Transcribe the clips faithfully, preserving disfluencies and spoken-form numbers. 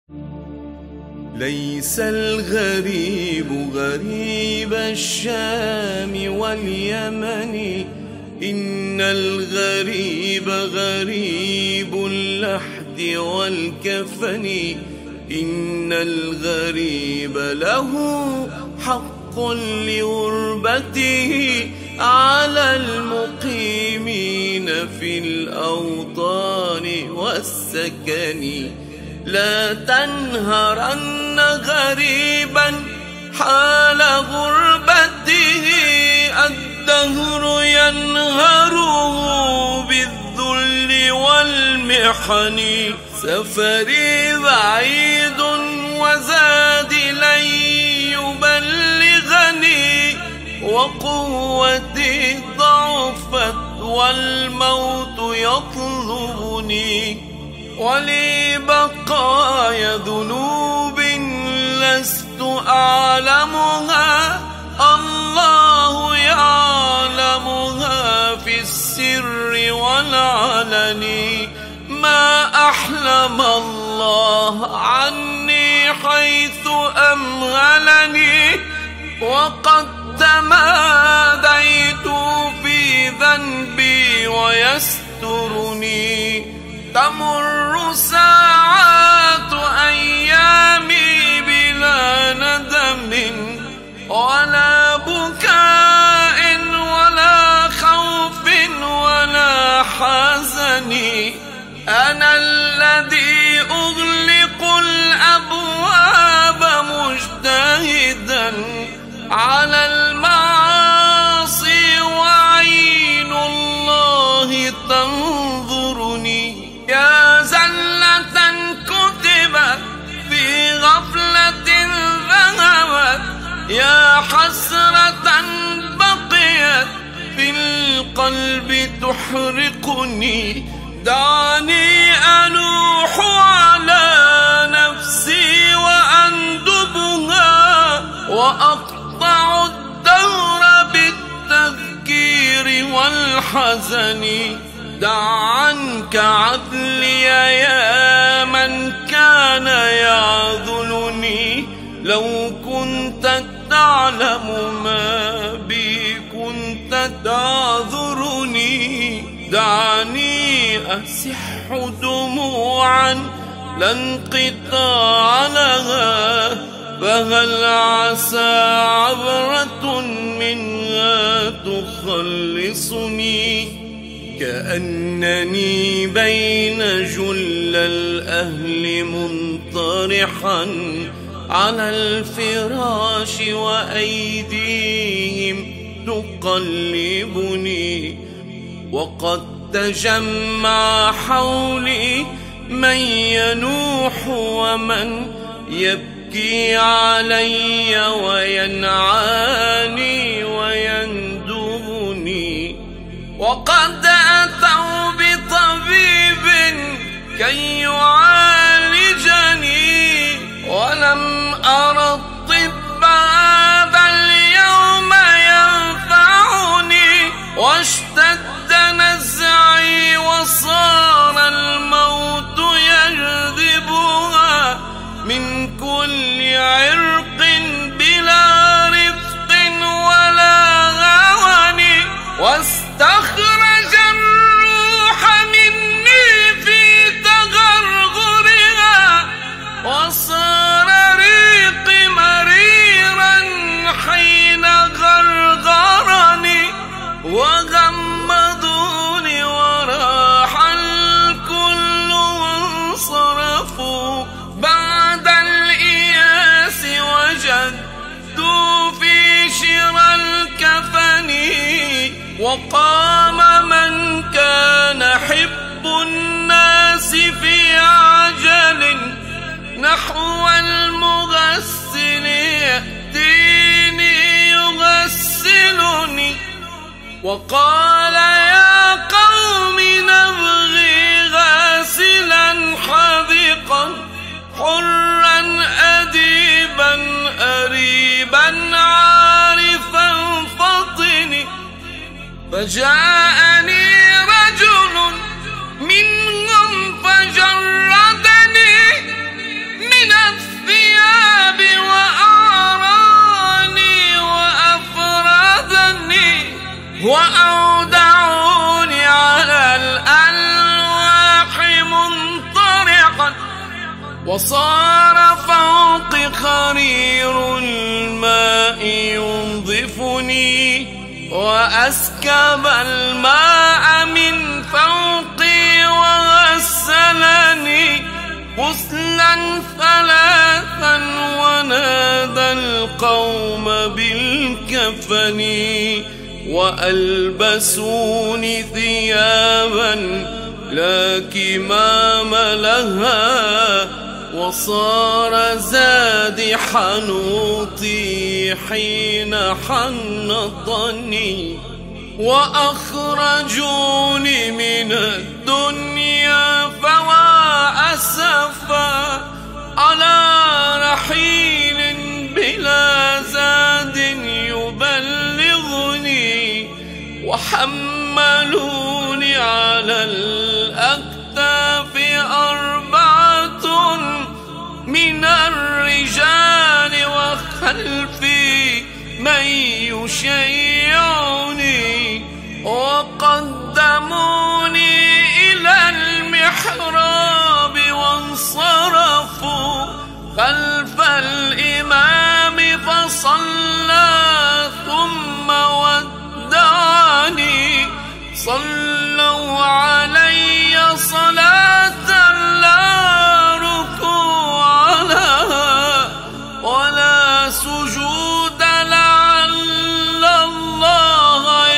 ليس الغريب غريب الشام واليمن، إن الغريب غريب اللحد والكفن. إن الغريب له حق لغربته على المقيمين في الأوطان والسكن. لا تنهرن غريبا حال غربته، الدهر ينهره بالذل والمحن. سفري بعيد وزادي لن يبلغني، وقوتي ضعفت والموت يطلبني. ولي بقايا ذنوب لست أعلمها، الله يعلمها في السر والعلن. ما أحلم الله عني حيث أمهلني، وقد تماديت في ذنبي ويسترني. تمر ساعات أيامي بلا ندم ولا بكاء ولا خوف ولا حزن. أنا الذي أغلق الأبواب مجتهدا على المعاصي، وعين الله تنظرني. يا زلة كتبت في غفلة ذهبت، يا حسرة بقيت في القلب تحرقني. دعني أنوح على نفسي وأندبها، وأقطع الدهر بالتذكير والحزن. دع عنك عدلي يا من كان يعذلني، لو كنت تعلم ما بي كنت تعذرني. دعني أسح دموعا لا انقطاع لها، فهل عسى عبرة منها تخلصني. كأنني بين جل الأهل منطرحا على الفراش، وأيديهم تقلبني. وقد تجمع حولي من ينوح ومن يبكي علي وينعاني ويندبني. وقد أتوا بطبيب كي يعالجني، ولم أرى الطب هذا اليوم ينفعني. واشتد نزعي وصار الموت يجذبها من كل عرق بلا رفق ولا هون. واستخرج الروح مني في تغرغرها، وصار ريقي مريرا حين غرغرني. وغمضوني وراح الكل وانصرفوا بعد الإياس، وجدوا في شرى الكفن. وقام من كان حب الناس في عجل نحو المغسل، يأتيني يغسلني. وقال يا قوم نبغي غاسلا حذقا حرا أديبا أريبا عارفا فطني. فجاءني رجل منهم فجردني من وصار فوقي خرير الماء ينظفني، وأسكب الماء من فوقي وغسلني غسلا ثلاثا، ونادى القوم بالكفن، وألبسوني ثيابا لا كمام لها، وصار زادي حنوطي حين حنطني، وأخرجوني من الدنيا فوا أسفا على رحيل بلا زاد يبلغني، وحملوني على الأكتاف أربعة من الرجال، وخلفي من يشيعني، وقدموني إلى المحراب وانصرفوا خلف الإمام فصلى ثم ودعني، صلوا علي صلاة لا ركوع لها ولا سجود، لعل الله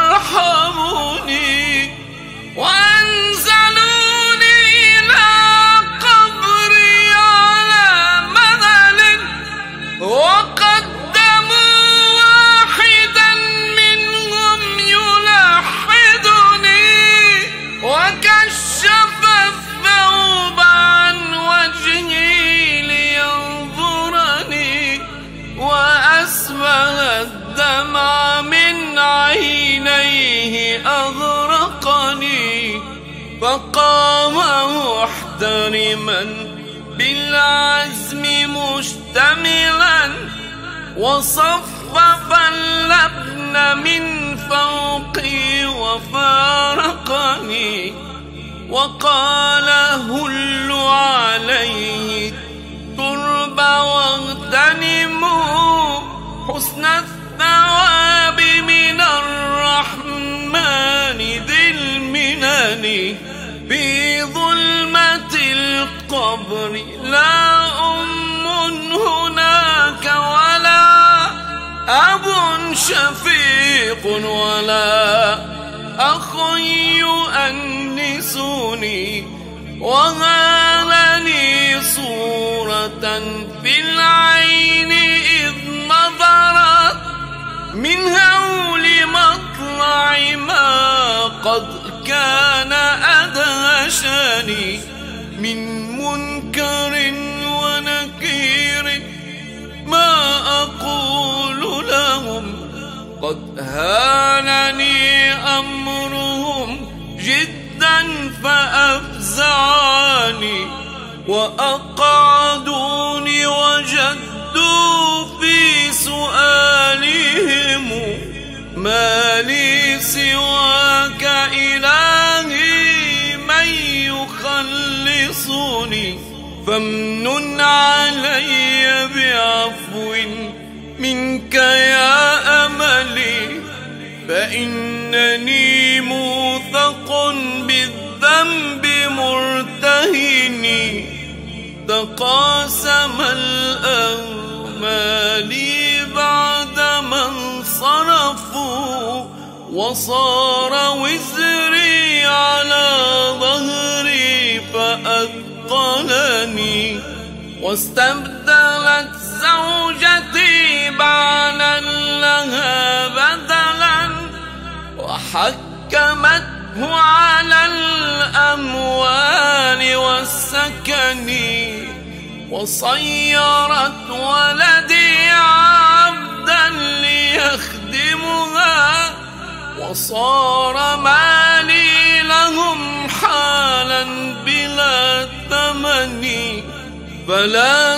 يرحمني، وأنزلوني إلى قبري على مذل، وقدموا واحدا منهم يلحدني، وكشف الثوب عن وجهي لينظرني، وأسبغ الدمع من عينيه أغرقني، فقام محترما بالعزم مشتملا، وصفف اللبن من فوقي وفارقني، وقال هلوا عليه الترب واغتنموا حسن الثواب من الرحمن ذي المنن، في ظلمة القبر لا أم هناك ولا أب شفيق ولا أخ يؤنسني، وهالني صورة في العين إذ نظرت من هول مطلع ما قد كان أدهشني، من منكر ونكير ما أقول لهم، قد هانني أمرهم جدا فأفزعني، وأقعدوني وجدوا في سؤالهم ما لي سواك إلهي من يخلصني، فامنن علي بعفو منك يا أملي، فإنني موثق بالذنب مرتهني، تقاسم الأمال بعدما انصرفوا، وصار وزري على ظهري فأثقلني، واستبدلت زوجتي بعلا لها بدلا، وحكمته على الأموال والسكن، وصيرت ولدي عبدا ليخدمها، وصار مالي لهم حالا بلا ثمن، فلا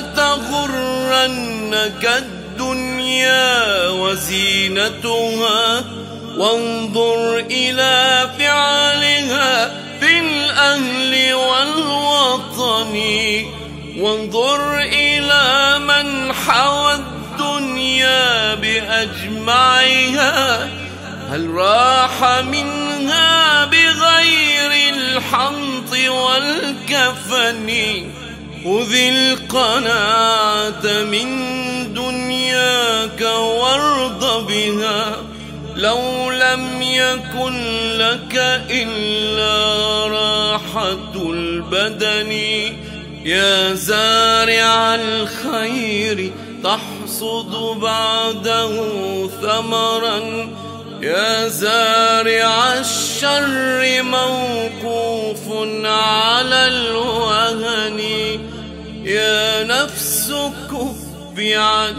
تغرنك الدنيا وزينتها، وانظر إلى فعلها في الأهل والوطن، وانظر إلى من حوى الدنيا بأجمعها، هل راح منها بغير الحنط والكفن؟ خذ القناعة من دنياك وارض بها، لو لم يكن لك إلا راحة البدن. يا زارع الخير تحصد بعده ثمرا، يا زارع الشر موقوف على الوهن. يا نفس كفي عن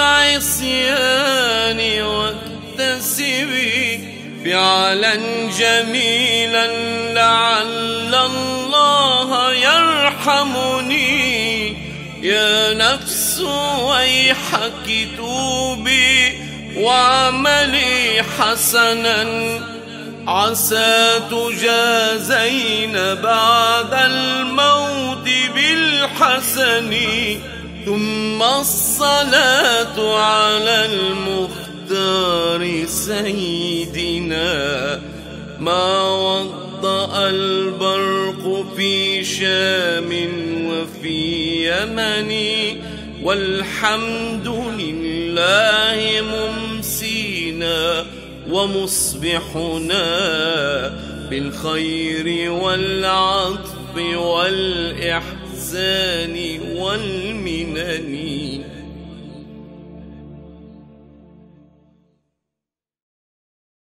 العصيان واكتسبي فعلا جميلا لعل الله يرحمني. يا نفس ويحك توبي واعملي حسنا، عسى تجازين بعد الموت بالحسن. ثم الصلاة على المختار سيدنا، ما وضأ البرق في شام وفي يمن. والحمد لله ممسينا ومصبحنا بالخير والعطف والإحسان والمنن.